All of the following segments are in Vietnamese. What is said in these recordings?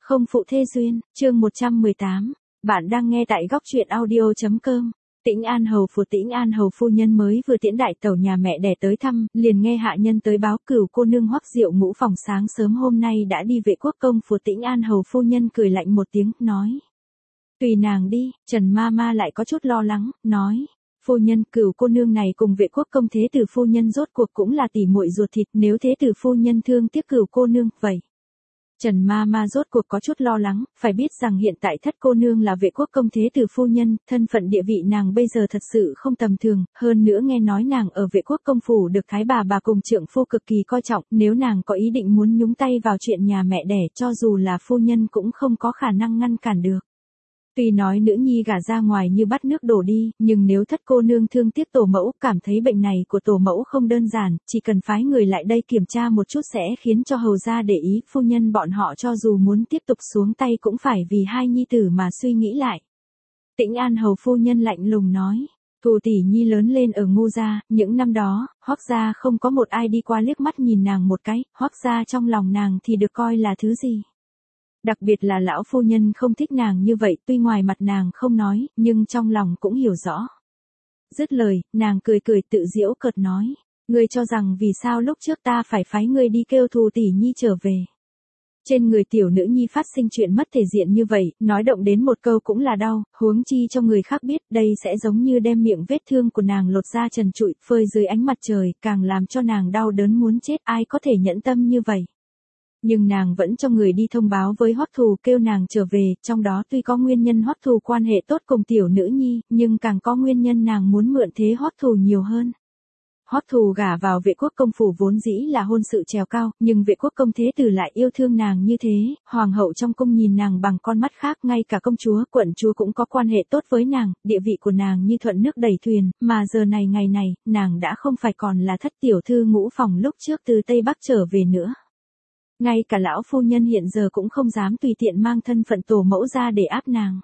Không phụ thê duyên, chương 118. Bạn đang nghe tại góc truyện audio.com. Tĩnh An Hầu phủ Tĩnh An Hầu phu nhân mới vừa tiễn đại tẩu nhà mẹ đẻ tới thăm, liền nghe hạ nhân tới báo Cửu cô nương Hoắc Diệu Ngũ phòng sáng sớm hôm nay đã đi Vệ Quốc công phủ. Tĩnh An Hầu phu nhân cười lạnh một tiếng, nói: "Tùy nàng đi." Trần ma ma lại có chút lo lắng, nói: "Phu nhân, Cửu cô nương này cùng Vệ Quốc công thế tử phu nhân rốt cuộc cũng là tỷ muội ruột thịt, nếu thế tử phu nhân thương tiếc Cửu cô nương, vậy." Trần ma ma rốt cuộc có chút lo lắng, phải biết rằng hiện tại thất cô nương là Vệ Quốc công thế tử phu nhân, thân phận địa vị nàng bây giờ thật sự không tầm thường, hơn nữa nghe nói nàng ở Vệ Quốc công phủ được thái bà cùng trượng phu cực kỳ coi trọng, nếu nàng có ý định muốn nhúng tay vào chuyện nhà mẹ đẻ, cho dù là phu nhân cũng không có khả năng ngăn cản được. Tuy nói nữ nhi gả ra ngoài như bắt nước đổ đi, nhưng nếu thất cô nương thương tiếc tổ mẫu, cảm thấy bệnh này của tổ mẫu không đơn giản, chỉ cần phái người lại đây kiểm tra một chút sẽ khiến cho hầu gia để ý, phu nhân bọn họ cho dù muốn tiếp tục xuống tay cũng phải vì hai nhi tử mà suy nghĩ lại. Tĩnh An Hầu phu nhân lạnh lùng nói: "Thù tỷ nhi lớn lên ở Ngô gia, những năm đó, Hoắc gia không có một ai đi qua liếc mắt nhìn nàng một cái, Hoắc gia trong lòng nàng thì được coi là thứ gì? Đặc biệt là lão phu nhân không thích nàng như vậy, tuy ngoài mặt nàng không nói, nhưng trong lòng cũng hiểu rõ." Dứt lời, nàng cười cười tự giễu cợt nói: "Ngươi cho rằng vì sao lúc trước ta phải phái ngươi đi kêu Thù tỷ nhi trở về? Trên người tiểu nữ nhi phát sinh chuyện mất thể diện như vậy, nói động đến một câu cũng là đau, huống chi cho người khác biết, đây sẽ giống như đem miệng vết thương của nàng lột ra trần trụi, phơi dưới ánh mặt trời, càng làm cho nàng đau đớn muốn chết, ai có thể nhẫn tâm như vậy?" Nhưng nàng vẫn cho người đi thông báo với Hoắc Thù kêu nàng trở về, trong đó tuy có nguyên nhân Hoắc Thù quan hệ tốt cùng tiểu nữ nhi, nhưng càng có nguyên nhân nàng muốn mượn thế Hoắc Thù nhiều hơn. Hoắc Thù gả vào Vệ Quốc công phủ vốn dĩ là hôn sự trèo cao, nhưng Vệ Quốc công thế tử lại yêu thương nàng như thế, hoàng hậu trong cung nhìn nàng bằng con mắt khác, ngay cả công chúa, quận chúa cũng có quan hệ tốt với nàng, địa vị của nàng như thuận nước đẩy thuyền, mà giờ này ngày này, nàng đã không phải còn là thất tiểu thư Ngũ phòng lúc trước từ Tây Bắc trở về nữa. Ngay cả lão phu nhân hiện giờ cũng không dám tùy tiện mang thân phận tổ mẫu ra để áp nàng.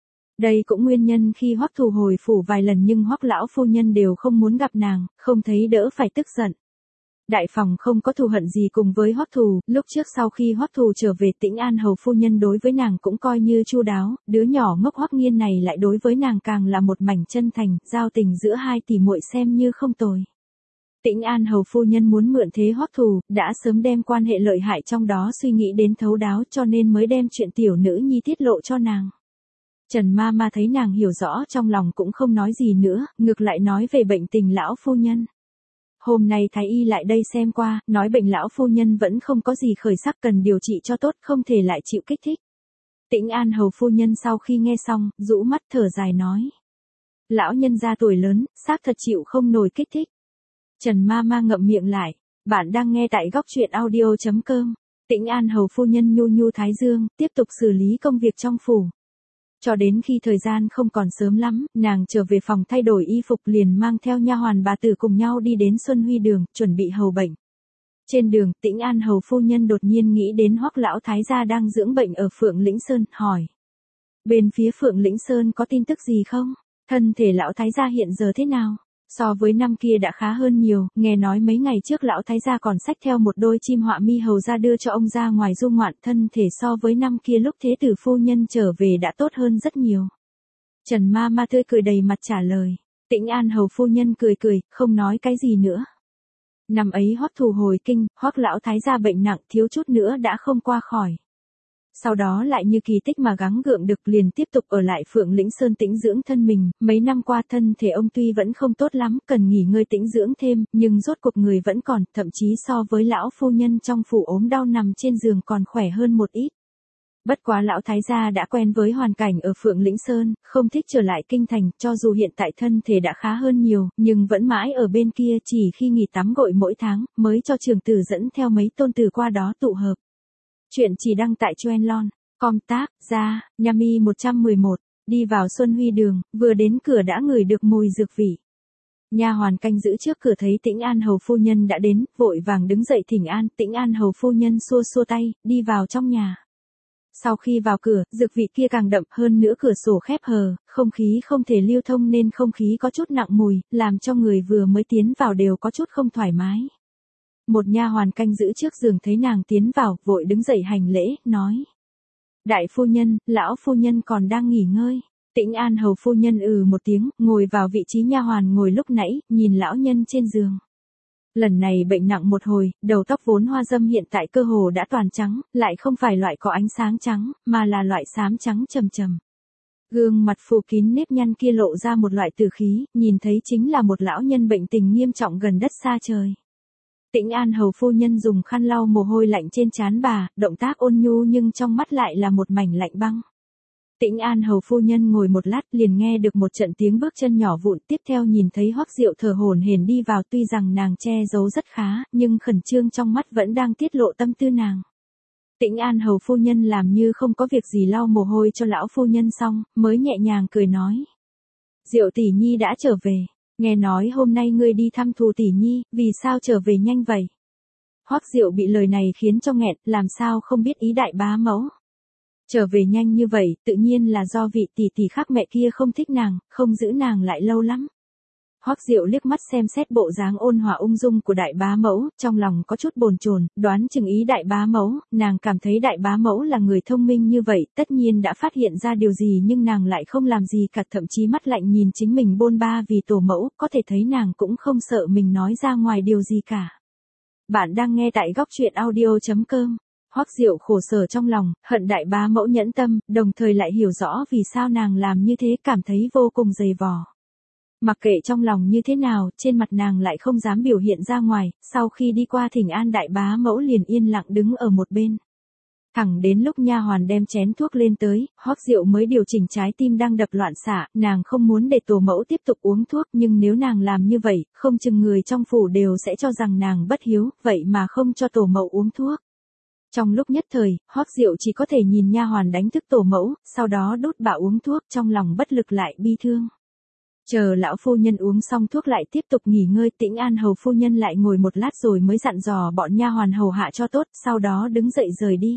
Đây cũng nguyên nhân khi Hoắc Thù hồi phủ vài lần nhưng Hoắc lão phu nhân đều không muốn gặp nàng, không thấy đỡ phải tức giận. Đại phòng không có thù hận gì cùng với Hoắc Thù, lúc trước sau khi Hoắc Thù trở về Tĩnh An Hầu phu nhân đối với nàng cũng coi như chu đáo, đứa nhỏ ngốc Hoắc Nghiên này lại đối với nàng càng là một mảnh chân thành, giao tình giữa hai tỷ muội xem như không tồi. Tĩnh An Hầu phu nhân muốn mượn thế Hoắc Thù, đã sớm đem quan hệ lợi hại trong đó suy nghĩ đến thấu đáo cho nên mới đem chuyện tiểu nữ nhi tiết lộ cho nàng. Trần ma ma thấy nàng hiểu rõ trong lòng cũng không nói gì nữa, ngược lại nói về bệnh tình lão phu nhân. Hôm nay thái y lại đây xem qua, nói bệnh lão phu nhân vẫn không có gì khởi sắc cần điều trị cho tốt, không thể lại chịu kích thích. Tĩnh An Hầu phu nhân sau khi nghe xong, rũ mắt thở dài nói: "Lão nhân gia tuổi lớn, xác thật chịu không nổi kích thích." Trần ma ma ngậm miệng lại. Bạn đang nghe tại góc truyện audio.com. Tĩnh An Hầu phu nhân nhu nhu thái dương, tiếp tục xử lý công việc trong phủ. Cho đến khi thời gian không còn sớm lắm, nàng trở về phòng thay đổi y phục liền mang theo nha hoàn bà tử cùng nhau đi đến Xuân Huy đường, chuẩn bị hầu bệnh. Trên đường, Tĩnh An Hầu phu nhân đột nhiên nghĩ đến Hoắc lão thái gia đang dưỡng bệnh ở Phượng Lĩnh Sơn, hỏi: "Bên phía Phượng Lĩnh Sơn có tin tức gì không? Thân thể lão thái gia hiện giờ thế nào?" So với năm kia đã khá hơn nhiều, nghe nói mấy ngày trước lão thái gia còn xách theo một đôi chim họa mi hầu ra đưa cho ông ra ngoài du ngoạn, thân thể so với năm kia lúc thế tử phu nhân trở về đã tốt hơn rất nhiều. Trần ma ma tươi cười đầy mặt trả lời. Tĩnh An Hầu phu nhân cười cười, không nói cái gì nữa. Năm ấy Hoắc Thù hồi kinh, Hoắc lão thái gia bệnh nặng thiếu chút nữa đã không qua khỏi. Sau đó lại như kỳ tích mà gắng gượng được liền tiếp tục ở lại Phượng Lĩnh Sơn tĩnh dưỡng thân mình, mấy năm qua thân thể ông tuy vẫn không tốt lắm, cần nghỉ ngơi tĩnh dưỡng thêm, nhưng rốt cuộc người vẫn còn, thậm chí so với lão phu nhân trong phủ ốm đau nằm trên giường còn khỏe hơn một ít. Bất quá lão thái gia đã quen với hoàn cảnh ở Phượng Lĩnh Sơn, không thích trở lại kinh thành, cho dù hiện tại thân thể đã khá hơn nhiều, nhưng vẫn mãi ở bên kia, chỉ khi nghỉ tắm gội mỗi tháng, mới cho trưởng tử dẫn theo mấy tôn tử qua đó tụ hợp. Chuyện chỉ đăng tại Chuenlon.com tác ra, Yami 111, đi vào Xuân Huy đường, vừa đến cửa đã ngửi được mùi dược vị. Nha hoàn canh giữ trước cửa thấy Tĩnh An Hầu phu nhân đã đến, vội vàng đứng dậy thỉnh an. Tĩnh An Hầu phu nhân xua xua tay, đi vào trong nhà. Sau khi vào cửa, dược vị kia càng đậm hơn nữa, cửa sổ khép hờ, không khí không thể lưu thông nên không khí có chút nặng mùi, làm cho người vừa mới tiến vào đều có chút không thoải mái. Một nha hoàn canh giữ trước giường thấy nàng tiến vào, vội đứng dậy hành lễ, nói: Đại phu nhân, lão phu nhân còn đang nghỉ ngơi. Tĩnh An hầu phu nhân một tiếng, ngồi vào vị trí nha hoàn ngồi lúc nãy, nhìn lão nhân trên giường. Lần này bệnh nặng một hồi, đầu tóc vốn hoa dâm hiện tại cơ hồ đã toàn trắng, lại không phải loại có ánh sáng trắng, mà là loại xám trắng trầm trầm. Gương mặt phủ kín nếp nhăn kia lộ ra một loại tử khí, nhìn thấy chính là một lão nhân bệnh tình nghiêm trọng gần đất xa trời. Tĩnh An hầu phu nhân dùng khăn lau mồ hôi lạnh trên trán bà, động tác ôn nhu nhưng trong mắt lại là một mảnh lạnh băng. Tĩnh An hầu phu nhân ngồi một lát liền nghe được một trận tiếng bước chân nhỏ vụn, tiếp theo nhìn thấy Hoắc Diệu thở hổn hển đi vào, tuy rằng nàng che giấu rất khá, nhưng khẩn trương trong mắt vẫn đang tiết lộ tâm tư nàng. Tĩnh An hầu phu nhân làm như không có việc gì lau mồ hôi cho lão phu nhân xong, mới nhẹ nhàng cười nói. Diệu tỷ nhi đã trở về, nghe nói hôm nay ngươi đi thăm Thù tỷ nhi, vì sao trở về nhanh vậy? Hoắc Diệu bị lời này khiến cho nghẹn, làm sao không biết ý đại bá mẫu. Trở về nhanh như vậy, tự nhiên là do vị tỷ tỷ khác mẹ kia không thích nàng, không giữ nàng lại lâu lắm. Hoắc Diệu liếc mắt xem xét bộ dáng ôn hòa ung dung của đại bá mẫu, trong lòng có chút bồn chồn, đoán chừng ý đại bá mẫu, nàng cảm thấy đại bá mẫu là người thông minh như vậy, tất nhiên đã phát hiện ra điều gì nhưng nàng lại không làm gì cả, thậm chí mắt lạnh nhìn chính mình bôn ba vì tổ mẫu, có thể thấy nàng cũng không sợ mình nói ra ngoài điều gì cả. Bạn đang nghe tại góc truyện audio.com. Hoắc Diệu khổ sở trong lòng, hận đại bá mẫu nhẫn tâm, đồng thời lại hiểu rõ vì sao nàng làm như thế, cảm thấy vô cùng dày vò. Mặc kệ trong lòng như thế nào, trên mặt nàng lại không dám biểu hiện ra ngoài, sau khi đi qua thỉnh an đại bá mẫu liền yên lặng đứng ở một bên. Thẳng đến lúc nha hoàn đem chén thuốc lên tới, Hoắc Diệu mới điều chỉnh trái tim đang đập loạn xạ, nàng không muốn để tổ mẫu tiếp tục uống thuốc, nhưng nếu nàng làm như vậy, không chừng người trong phủ đều sẽ cho rằng nàng bất hiếu, vậy mà không cho tổ mẫu uống thuốc. Trong lúc nhất thời, Hoắc Diệu chỉ có thể nhìn nha hoàn đánh thức tổ mẫu, sau đó đút bà uống thuốc, trong lòng bất lực lại bi thương. Chờ lão phu nhân uống xong thuốc lại tiếp tục nghỉ ngơi, Tĩnh An hầu phu nhân lại ngồi một lát rồi mới dặn dò bọn nha hoàn hầu hạ cho tốt, sau đó đứng dậy rời đi.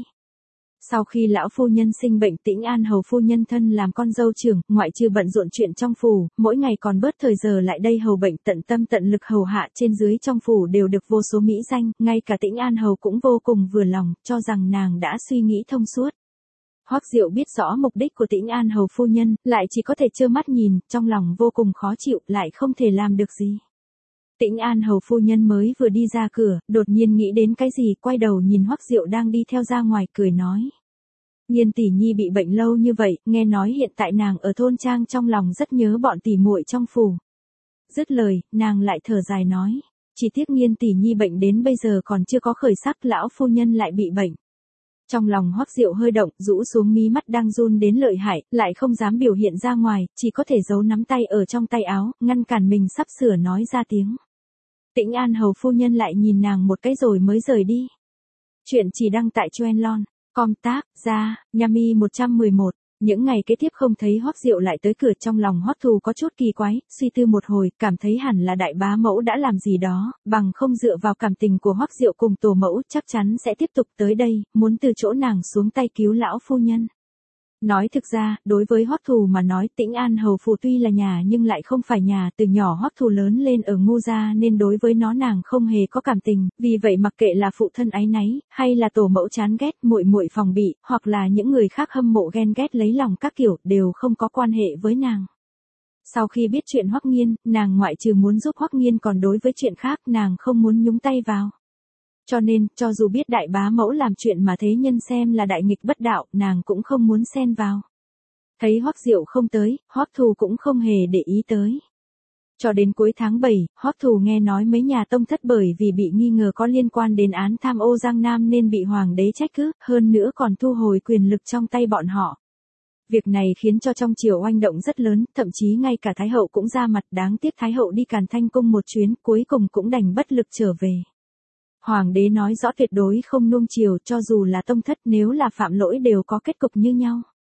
Sau khi lão phu nhân sinh bệnh, Tĩnh An hầu phu nhân thân làm con dâu trưởng, ngoại trừ bận rộn chuyện trong phủ, mỗi ngày còn bớt thời giờ lại đây hầu bệnh, tận tâm tận lực hầu hạ, trên dưới trong phủ đều được vô số mỹ danh, ngay cả Tĩnh An hầu cũng vô cùng vừa lòng, cho rằng nàng đã suy nghĩ thông suốt. Hoắc Diệu biết rõ mục đích của Tĩnh An hầu phu nhân, lại chỉ có thể trơ mắt nhìn, trong lòng vô cùng khó chịu, lại không thể làm được gì. Tĩnh An hầu phu nhân mới vừa đi ra cửa, đột nhiên nghĩ đến cái gì, quay đầu nhìn Hoắc Diệu đang đi theo ra ngoài, cười nói. Nghiên tỷ nhi bị bệnh lâu như vậy, nghe nói hiện tại nàng ở thôn trang, trong lòng rất nhớ bọn tỷ muội trong phủ. Dứt lời, nàng lại thở dài nói. Chỉ tiếc Nghiên tỷ nhi bệnh đến bây giờ còn chưa có khởi sắc, lão phu nhân lại bị bệnh. Trong lòng Hoắc Diệu hơi động, rũ xuống mí mắt đang run đến lợi hại, lại không dám biểu hiện ra ngoài, chỉ có thể giấu nắm tay ở trong tay áo, ngăn cản mình sắp sửa nói ra tiếng. Tĩnh An hầu phu nhân lại nhìn nàng một cái rồi mới rời đi. Chuyện chỉ đăng tại Truenlon.com tác ra, Yami 111. Những ngày kế tiếp không thấy Hoắc Diệu lại tới cửa, trong lòng Hoắc Thù có chút kỳ quái, suy tư một hồi, cảm thấy hẳn là đại bá mẫu đã làm gì đó, bằng không dựa vào cảm tình của Hoắc Diệu cùng tổ mẫu chắc chắn sẽ tiếp tục tới đây, muốn từ chỗ nàng xuống tay cứu lão phu nhân. Nói thực ra, đối với Hoắc Thù mà nói, Tĩnh An hầu phủ tuy là nhà nhưng lại không phải nhà, từ nhỏ Hoắc Thù lớn lên ở Ngô gia nên đối với nó nàng không hề có cảm tình, vì vậy mặc kệ là phụ thân áy náy, hay là tổ mẫu chán ghét, muội muội phòng bị, hoặc là những người khác hâm mộ ghen ghét lấy lòng các kiểu, đều không có quan hệ với nàng. Sau khi biết chuyện Hoắc Nghiên, nàng ngoại trừ muốn giúp Hoắc Nghiên còn đối với chuyện khác nàng không muốn nhúng tay vào. Cho nên, cho dù biết đại bá mẫu làm chuyện mà thế nhân xem là đại nghịch bất đạo, nàng cũng không muốn xen vào. Thấy Hoắc Diệu không tới, Hoắc Thù cũng không hề để ý tới. Cho đến cuối tháng 7, Hoắc Thù nghe nói mấy nhà tông thất bởi vì bị nghi ngờ có liên quan đến án tham ô Giang Nam nên bị hoàng đế trách cứ, hơn nữa còn thu hồi quyền lực trong tay bọn họ. Việc này khiến cho trong triều oanh động rất lớn, thậm chí ngay cả Thái hậu cũng ra mặt, đáng tiếc Thái hậu đi Càn Thanh cung một chuyến, cuối cùng cũng đành bất lực trở về. Hoàng đế nói rõ tuyệt đối không nuông chiều, cho dù là tông thất nếu là phạm lỗi đều có kết cục như nhau.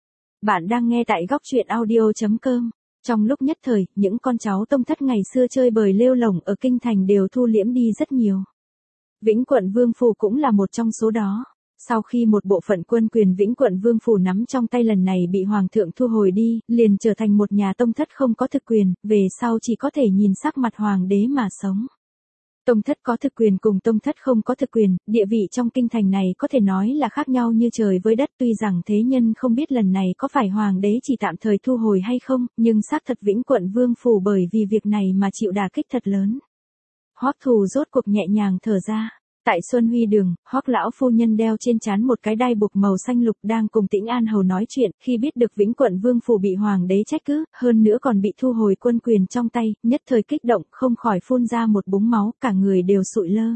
Bạn đang nghe tại góc truyện audio.com. Trong lúc nhất thời, những con cháu tông thất ngày xưa chơi bời lêu lổng ở kinh thành đều thu liễm đi rất nhiều. Vĩnh Quận Vương phủ cũng là một trong số đó. Sau khi một bộ phận quân quyền Vĩnh Quận Vương phủ nắm trong tay lần này bị hoàng thượng thu hồi đi, liền trở thành một nhà tông thất không có thực quyền, về sau chỉ có thể nhìn sắc mặt hoàng đế mà sống. Tông thất có thực quyền cùng tông thất không có thực quyền, địa vị trong kinh thành này có thể nói là khác nhau như trời với đất, tuy rằng thế nhân không biết lần này có phải hoàng đế chỉ tạm thời thu hồi hay không, nhưng xác thật Vĩnh Quận Vương Phủ bởi vì việc này mà chịu đả kích thật lớn. Hoắc Thù rốt cuộc nhẹ nhàng thở ra. Tại Xuân Huy Đường, Hoắc lão phu nhân đeo trên trán một cái đai buộc màu xanh lục đang cùng Tĩnh An Hầu nói chuyện, khi biết được Vĩnh Quận Vương Phủ bị hoàng đế trách cứ, hơn nữa còn bị thu hồi quân quyền trong tay, nhất thời kích động, không khỏi phun ra một búng máu, cả người đều sụi lơ.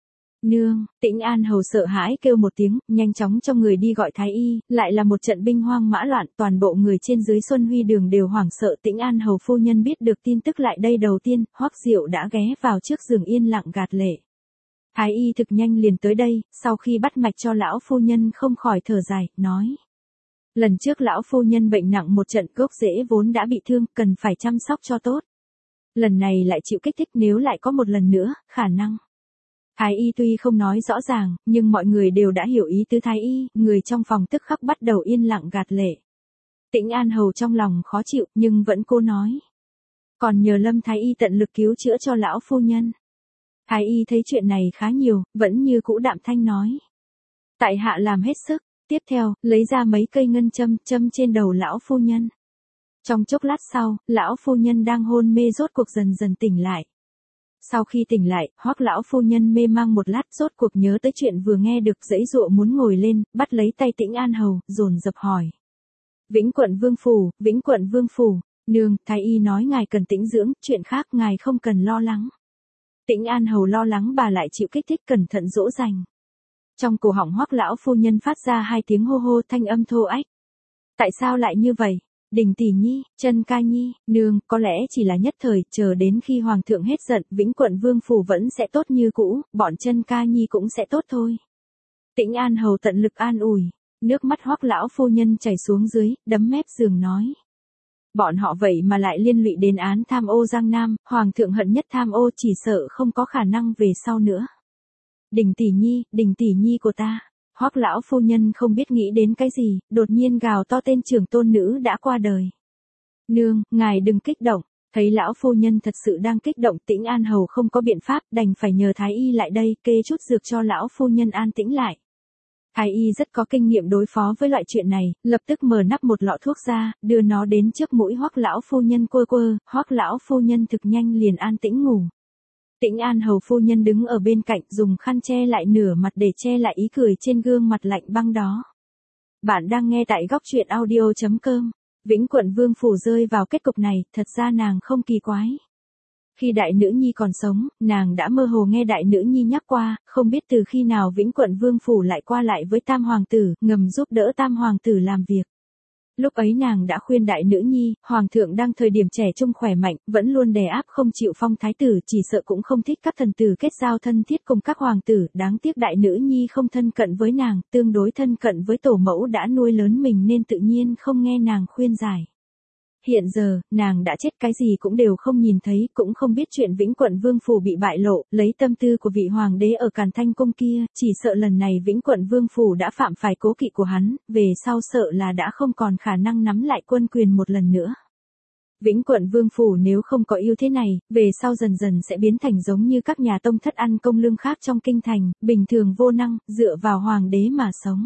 Nương, Tĩnh An Hầu sợ hãi kêu một tiếng, nhanh chóng cho người đi gọi thái y, lại là một trận binh hoang mã loạn, toàn bộ người trên dưới Xuân Huy Đường đều hoảng sợ. Tĩnh An Hầu phu nhân biết được tin tức lại đây đầu tiên, Hoắc Diệu đã ghé vào trước giường yên lặng gạt lệ. Thái y thực nhanh liền tới đây, sau khi bắt mạch cho lão phu nhân không khỏi thở dài, nói. Lần trước lão phu nhân bệnh nặng một trận, gốc rễ vốn đã bị thương, cần phải chăm sóc cho tốt. Lần này lại chịu kích thích, nếu lại có một lần nữa, khả năng. Thái y tuy không nói rõ ràng, nhưng mọi người đều đã hiểu ý tứ thái y, người trong phòng tức khắc bắt đầu yên lặng gạt lệ. Tĩnh An Hầu trong lòng khó chịu, nhưng vẫn cố nói. Còn nhờ Lâm thái y tận lực cứu chữa cho lão phu nhân. Thái y thấy chuyện này khá nhiều, vẫn như cũ đạm thanh nói. Tại hạ làm hết sức, tiếp theo, lấy ra mấy cây ngân châm, châm trên đầu lão phu nhân. Trong chốc lát sau, lão phu nhân đang hôn mê rốt cuộc dần dần tỉnh lại. Sau khi tỉnh lại, Hoắc lão phu nhân mê mang một lát rốt cuộc nhớ tới chuyện vừa nghe được, giãy giụa muốn ngồi lên, bắt lấy tay Tĩnh An Hầu, dồn dập hỏi. Vĩnh Quận Vương Phủ, Vĩnh Quận Vương Phủ, nương, thái y nói ngài cần tĩnh dưỡng, chuyện khác ngài không cần lo lắng. Tĩnh An Hầu lo lắng bà lại chịu kích thích, cẩn thận dỗ dành. Trong cổ họng Hoắc lão phu nhân phát ra hai tiếng hô hô, thanh âm thô ách. Tại sao lại như vậy? Đình tỷ nhi, Chân ca nhi, nương, có lẽ chỉ là nhất thời, chờ đến khi hoàng thượng hết giận, Vĩnh Quận Vương Phủ vẫn sẽ tốt như cũ, bọn Chân ca nhi cũng sẽ tốt thôi. Tĩnh An Hầu tận lực an ủi, nước mắt Hoắc lão phu nhân chảy xuống dưới, đấm mép giường nói. Bọn họ vậy mà lại liên lụy đến án tham ô Giang Nam, hoàng thượng hận nhất tham ô, chỉ sợ không có khả năng về sau nữa. Đình tỷ nhi của ta. Hoắc lão phu nhân không biết nghĩ đến cái gì, đột nhiên gào to tên trưởng tôn nữ đã qua đời. Nương, ngài đừng kích động. Thấy lão phu nhân thật sự đang kích động, Tĩnh An Hầu không có biện pháp, đành phải nhờ thái y lại đây kê chút dược cho lão phu nhân an tĩnh lại. Thái y rất có kinh nghiệm đối phó với loại chuyện này, lập tức mở nắp một lọ thuốc ra, đưa nó đến trước mũi Hoắc lão phu nhân quơ quơ, Hoắc lão phu nhân thực nhanh liền an tĩnh ngủ. Tĩnh An Hầu phu nhân đứng ở bên cạnh, dùng khăn che lại nửa mặt để che lại ý cười trên gương mặt lạnh băng đó. Bạn đang nghe tại góc truyện audio.com. Vĩnh Quận Vương Phủ rơi vào kết cục này, thật ra nàng không kỳ quái. Khi đại nữ nhi còn sống, nàng đã mơ hồ nghe đại nữ nhi nhắc qua, không biết từ khi nào Vĩnh Quận Vương Phủ lại qua lại với Tam Hoàng tử, ngầm giúp đỡ Tam Hoàng tử làm việc. Lúc ấy nàng đã khuyên đại nữ nhi, Hoàng thượng đang thời điểm trẻ trung khỏe mạnh, vẫn luôn đè áp không chịu phong thái tử, chỉ sợ cũng không thích các thần tử kết giao thân thiết cùng các hoàng tử, đáng tiếc đại nữ nhi không thân cận với nàng, tương đối thân cận với tổ mẫu đã nuôi lớn mình nên tự nhiên không nghe nàng khuyên giải. Hiện giờ, nàng đã chết, cái gì cũng đều không nhìn thấy, cũng không biết chuyện Vĩnh Quận Vương Phủ bị bại lộ, lấy tâm tư của vị hoàng đế ở Càn Thanh Cung kia, chỉ sợ lần này Vĩnh Quận Vương Phủ đã phạm phải cố kỵ của hắn, về sau sợ là đã không còn khả năng nắm lại quân quyền một lần nữa. Vĩnh Quận Vương Phủ nếu không có ưu thế này, về sau dần dần sẽ biến thành giống như các nhà tông thất ăn công lương khác trong kinh thành, bình thường vô năng, dựa vào hoàng đế mà sống.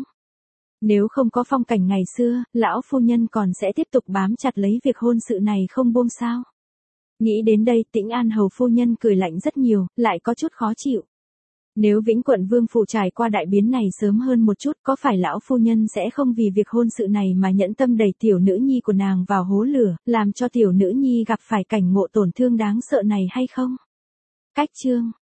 Nếu không có phong cảnh ngày xưa, lão phu nhân còn sẽ tiếp tục bám chặt lấy việc hôn sự này không buông sao. Nghĩ đến đây, Tĩnh An Hầu phu nhân cười lạnh rất nhiều, lại có chút khó chịu. Nếu Vĩnh Quận Vương Phủ trải qua đại biến này sớm hơn một chút, có phải lão phu nhân sẽ không vì việc hôn sự này mà nhẫn tâm đẩy tiểu nữ nhi của nàng vào hố lửa, làm cho tiểu nữ nhi gặp phải cảnh ngộ tổn thương đáng sợ này hay không? Cách chương